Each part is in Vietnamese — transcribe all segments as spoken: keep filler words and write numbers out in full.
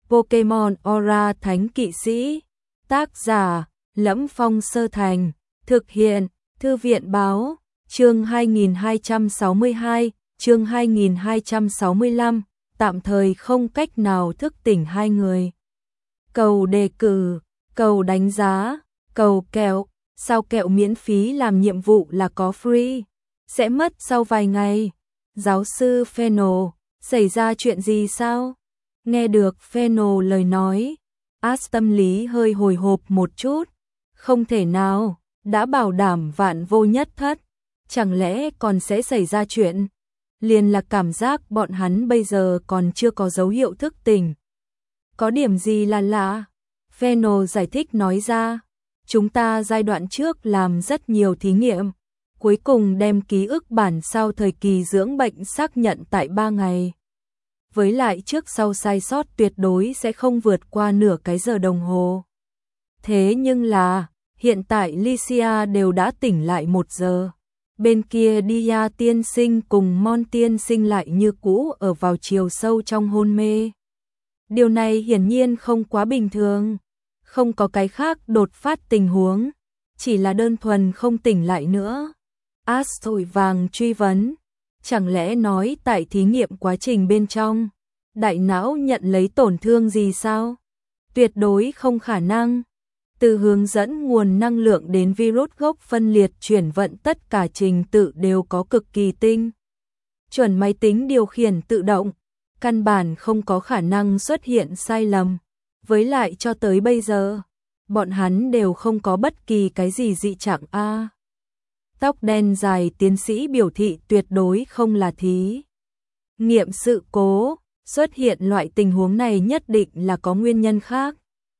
Pokemon Aura Thánh Kỵ Sĩ. Tác giả: Lẫm Phong Sơ Thành. Thực hiện: Thư viện Báo. Chương hai nghìn hai trăm sáu mươi hai, chương hai nghìn hai trăm sáu mươi lăm, tạm thời không cách nào thức tỉnh hai người. Cầu đề cử, cầu đánh giá, cầu kẹo, sao kẹo miễn phí làm nhiệm vụ là có free, sẽ mất sau vài ngày. Giáo sư Fennel, xảy ra chuyện gì sao? Nghe được Fennel lời nói, Ash tâm lý hơi hồi hộp một chút. Không thể nào, đã bảo đảm vạn vô nhất thất, chẳng lẽ còn sẽ xảy ra chuyện? Liền là cảm giác bọn hắn bây giờ còn chưa có dấu hiệu thức tỉnh. Có điểm gì là lạ? Fennel giải thích nói ra, chúng ta giai đoạn trước làm rất nhiều thí nghiệm, cuối cùng đem ký ức bản sau thời kỳ dưỡng bệnh xác nhận tại ba ngày. Với lại trước sau sai sót tuyệt đối sẽ không vượt qua nửa cái giờ đồng hồ. Thế nhưng là, hiện tại Lycia đều đã tỉnh lại một giờ. Bên kia Dia tiên sinh cùng Mon tiên sinh lại như cũ ở vào chiều sâu trong hôn mê. Điều này hiển nhiên không quá bình thường. Không có cái khác đột phát tình huống, chỉ là đơn thuần không tỉnh lại nữa. Ash vội vàng truy vấn, chẳng lẽ nói tại thí nghiệm quá trình bên trong, đại não nhận lấy tổn thương gì sao? Tuyệt đối không khả năng. Từ hướng dẫn nguồn năng lượng đến virus gốc phân liệt chuyển vận, tất cả trình tự đều có cực kỳ tinh chuẩn, máy tính điều khiển tự động, căn bản không có khả năng xuất hiện sai lầm. Với lại cho tới bây giờ, bọn hắn đều không có bất kỳ cái gì dị trạng a. Tóc đen dài tiến sĩ biểu thị tuyệt đối không là thí nghiệm sự cố, xuất hiện loại tình huống này nhất định là có nguyên nhân khác.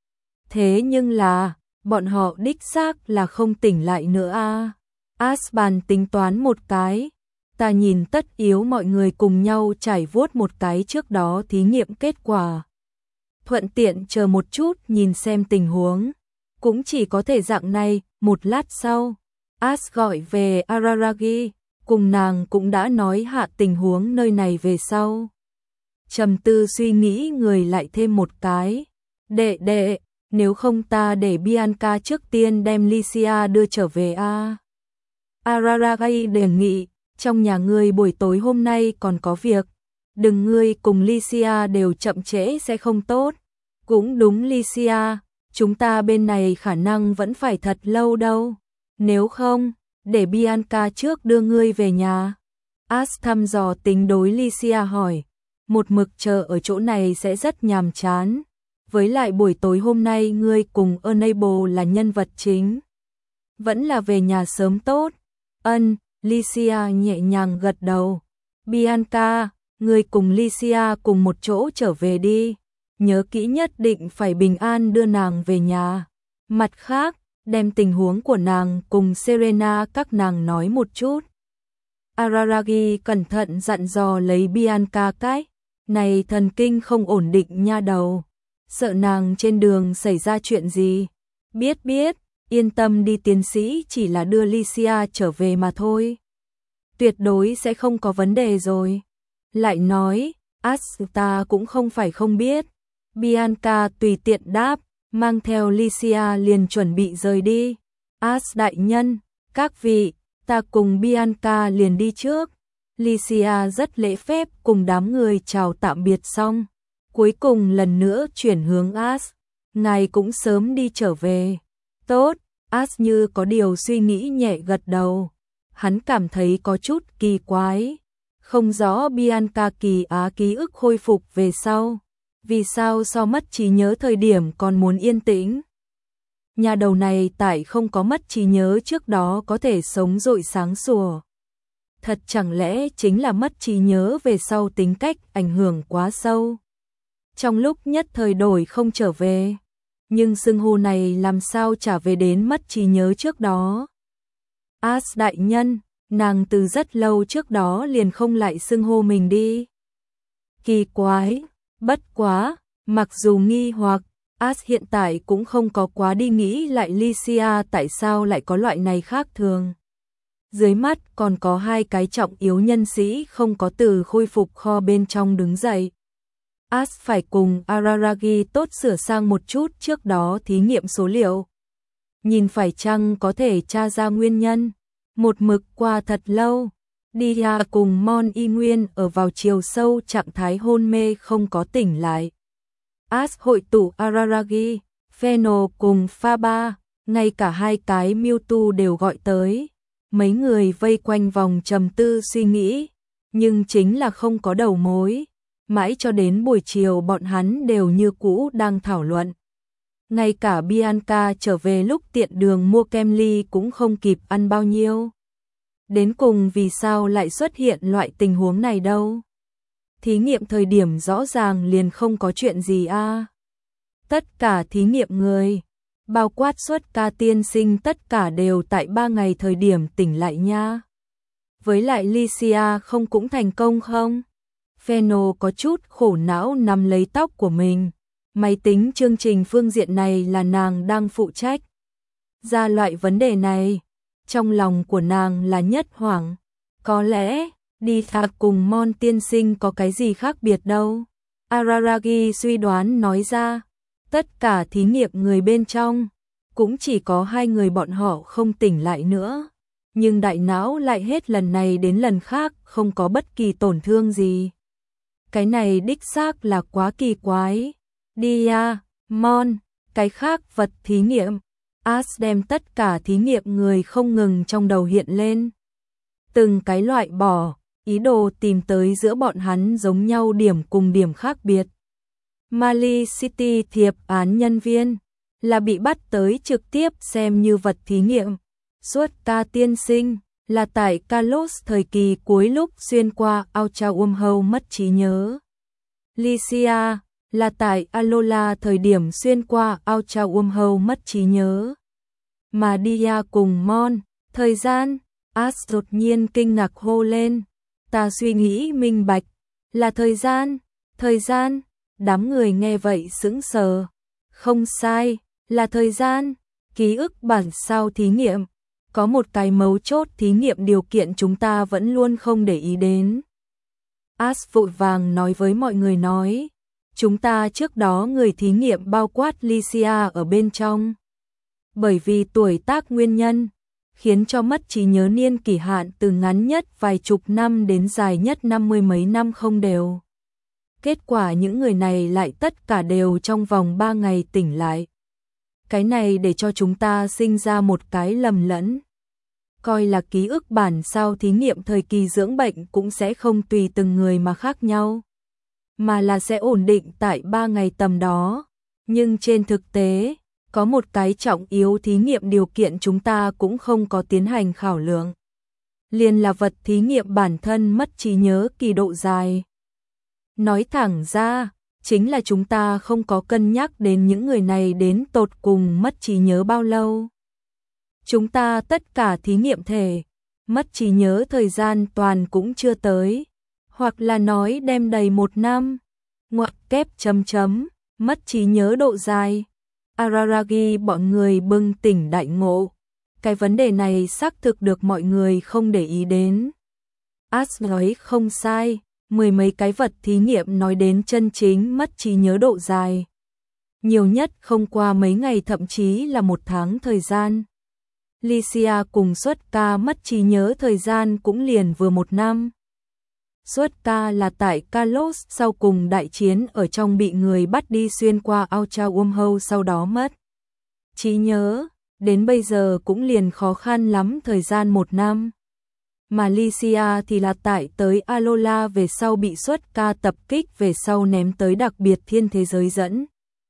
Thế nhưng là, bọn họ đích xác là không tỉnh lại nữa a. Ash bàn tính toán một cái, ta nhìn tất yếu mọi người cùng nhau trải vuốt một cái trước đó thí nghiệm kết quả. Thuận tiện chờ một chút nhìn xem tình huống, cũng chỉ có thể dạng này. Một lát sau, Ash gọi về Araragi, cùng nàng cũng đã nói hạ tình huống nơi này về sau. Trầm tư suy nghĩ người lại thêm một cái, đệ đệ, nếu không ta để Bianca trước tiên đem Lycia đưa trở về a. Araragi đề nghị, trong nhà ngươi buổi tối hôm nay còn có việc, đừng ngươi cùng Lycia đều chậm trễ sẽ không tốt. Cũng đúng Lycia, chúng ta bên này khả năng vẫn phải thật lâu đâu. Nếu không, để Bianca trước đưa ngươi về nhà. Ash thăm dò tính đối Lycia hỏi, một mực chờ ở chỗ này sẽ rất nhàm chán. Với lại buổi tối hôm nay ngươi cùng Enable là nhân vật chính, vẫn là về nhà sớm tốt. Ân, Lycia nhẹ nhàng gật đầu. Bianca, ngươi cùng Lycia cùng một chỗ trở về đi. Nhớ kỹ nhất định phải bình an đưa nàng về nhà. Mặt khác, đem tình huống của nàng cùng Serena các nàng nói một chút. Araragi cẩn thận dặn dò lấy Bianca cái này thần kinh không ổn định nha đầu. Sợ nàng trên đường xảy ra chuyện gì. Biết biết, yên tâm đi, tiến sĩ chỉ là đưa Lycia trở về mà thôi. Tuyệt đối sẽ không có vấn đề rồi. Lại nói, Ash ta cũng không phải không biết. Bianca tùy tiện đáp, mang theo Lycia liền chuẩn bị rời đi. Ash đại nhân, các vị, ta cùng Bianca liền đi trước. Lycia rất lễ phép cùng đám người chào tạm biệt xong, cuối cùng lần nữa chuyển hướng Ash, ngài cũng sớm đi trở về. Tốt, Ash như có điều suy nghĩ nhẹ gật đầu. Hắn cảm thấy có chút kỳ quái, không rõ Bianca kỳ á ký ức khôi phục về sau, vì sao so mất trí nhớ thời điểm còn muốn yên tĩnh. Nhà đầu này tại không có mất trí nhớ trước đó có thể sống dội sáng sủa. Thật chẳng lẽ chính là mất trí nhớ về sau tính cách ảnh hưởng quá sâu, trong lúc nhất thời đổi không trở về. Nhưng xưng hô này làm sao trả về đến mất trí nhớ trước đó. Ash đại nhân, nàng từ rất lâu trước đó liền không lại xưng hô mình đi. Kỳ quái, bất quá, mặc dù nghi hoặc, Ash hiện tại cũng không có quá đi nghĩ lại Lycia tại sao lại có loại này khác thường. Dưới mắt còn có hai cái trọng yếu nhân sĩ không có từ khôi phục kho bên trong đứng dậy. Ash phải cùng Araragi tốt sửa sang một chút trước đó thí nghiệm số liệu. Nhìn phải chăng có thể tra ra nguyên nhân. Một mực qua thật lâu, Dia cùng Mon y nguyên ở vào chiều sâu trạng thái hôn mê không có tỉnh lại. Ash hội tụ Araragi, Pheno cùng Phaba, ngay cả hai cái Mewtwo đều gọi tới. Mấy người vây quanh vòng trầm tư suy nghĩ, nhưng chính là không có đầu mối. Mãi cho đến buổi chiều bọn hắn đều như cũ đang thảo luận. Ngay cả Bianca trở về lúc tiện đường mua kem ly cũng không kịp ăn bao nhiêu. Đến cùng vì sao lại xuất hiện loại tình huống này đâu? Thí nghiệm thời điểm rõ ràng liền không có chuyện gì a. À. Tất cả thí nghiệm người, bao quát xuất ca tiên sinh tất cả đều tại ba ngày thời điểm tỉnh lại nha. Với lại Lycia không cũng thành công không? Pheno có chút khổ não nắm lấy tóc của mình. Máy tính chương trình phương diện này là nàng đang phụ trách. Ra loại vấn đề này, trong lòng của nàng là nhất hoảng. Có lẽ, đi thạc cùng Mon tiên sinh có cái gì khác biệt đâu. Araragi suy đoán nói ra, tất cả thí nghiệm người bên trong, cũng chỉ có hai người bọn họ không tỉnh lại nữa. Nhưng đại não lại hết lần này đến lần khác không có bất kỳ tổn thương gì. Cái này đích xác là quá kỳ quái. Dia, Mon, cái khác vật thí nghiệm. Ash đem tất cả thí nghiệm người không ngừng trong đầu hiện lên. Từng cái loại bỏ, ý đồ tìm tới giữa bọn hắn giống nhau điểm cùng điểm khác biệt. Mali City thiệp án nhân viên là bị bắt tới trực tiếp xem như vật thí nghiệm. Suốt ca tiên sinh là tại Kalos thời kỳ cuối lúc xuyên qua Ultra Wormhole mất trí nhớ. Lycia là tại Alola thời điểm xuyên qua Ultra Wormhole mất trí nhớ. Mà Dia cùng Mon, thời gian, Ash đột nhiên kinh ngạc hô lên. Ta suy nghĩ minh bạch, là thời gian, thời gian, đám người nghe vậy sững sờ. Không sai, là thời gian, ký ức bản sao thí nghiệm. Có một cái mấu chốt thí nghiệm điều kiện chúng ta vẫn luôn không để ý đến. Ash vội vàng nói với mọi người nói, chúng ta trước đó người thí nghiệm bao quát Lycia ở bên trong. Bởi vì tuổi tác nguyên nhân, khiến cho mất trí nhớ niên kỷ hạn từ ngắn nhất vài chục năm đến dài nhất năm mươi mấy năm không đều. Kết quả những người này lại tất cả đều trong vòng ba ngày tỉnh lại. Cái này để cho chúng ta sinh ra một cái lầm lẫn. Coi là ký ức bản sao thí nghiệm thời kỳ dưỡng bệnh cũng sẽ không tùy từng người mà khác nhau. Mà là sẽ ổn định tại ba ngày tầm đó. Nhưng trên thực tế, có một cái trọng yếu thí nghiệm điều kiện chúng ta cũng không có tiến hành khảo lượng. Liền là vật thí nghiệm bản thân mất trí nhớ kỳ độ dài. Nói thẳng ra, chính là chúng ta không có cân nhắc đến những người này đến tột cùng mất trí nhớ bao lâu. Chúng ta tất cả thí nghiệm thể, mất trí nhớ thời gian toàn cũng chưa tới, hoặc là nói đem đầy một năm, ngoặc kép chấm chấm, mất trí nhớ độ dài. Araragi bọn người bừng tỉnh đại ngộ. Cái vấn đề này xác thực được mọi người không để ý đến. Ash nói không sai, mười mấy cái vật thí nghiệm nói đến chân chính mất trí nhớ độ dài. Nhiều nhất không qua mấy ngày thậm chí là một tháng thời gian. Lycia cùng Xuất ca mất trí nhớ thời gian cũng liền vừa một năm. Xuất ca là tại Kalos sau cùng đại chiến ở trong bị người bắt đi xuyên qua Ultra Wormhole sau đó mất trí nhớ, đến bây giờ cũng liền khó khăn lắm thời gian một năm. Mà Lycia thì là tại tới Alola về sau bị Xuất ca tập kích về sau ném tới đặc biệt thiên thế giới dẫn.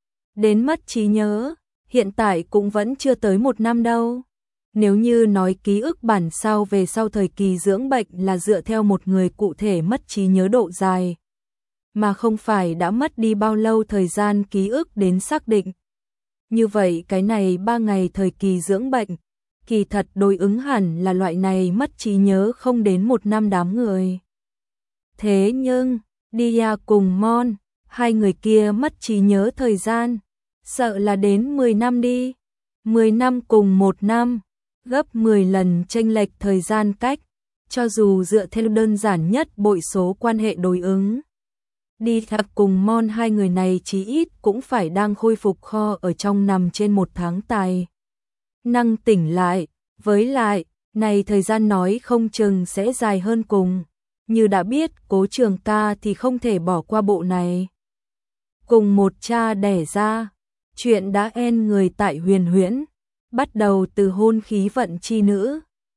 Đến mất trí nhớ, hiện tại cũng vẫn chưa tới một năm đâu. Nếu như nói ký ức bản sao về sau thời kỳ dưỡng bệnh là dựa theo một người cụ thể mất trí nhớ độ dài, mà không phải đã mất đi bao lâu thời gian ký ức đến xác định. Như vậy cái này ba ngày thời kỳ dưỡng bệnh, kỳ thật đối ứng hẳn là loại này mất trí nhớ không đến một năm đám người. Thế nhưng, Dia cùng Mon, hai người kia mất trí nhớ thời gian, sợ là đến mười năm đi, mười năm cùng một năm. Gấp mười lần chênh lệch thời gian cách, cho dù dựa theo đơn giản nhất bội số quan hệ đối ứng. Đi Thạc cùng Mon hai người này chí ít cũng phải đang khôi phục kho ở trong nằm trên một tháng tài năng tỉnh lại, với lại, này thời gian nói không chừng sẽ dài hơn cùng. Như đã biết Cố Trường Ca thì không thể bỏ qua bộ này. Cùng một cha đẻ ra, chuyện đã en người tại Huyền Huyễn, bắt đầu từ hôn khí vận chi nữ,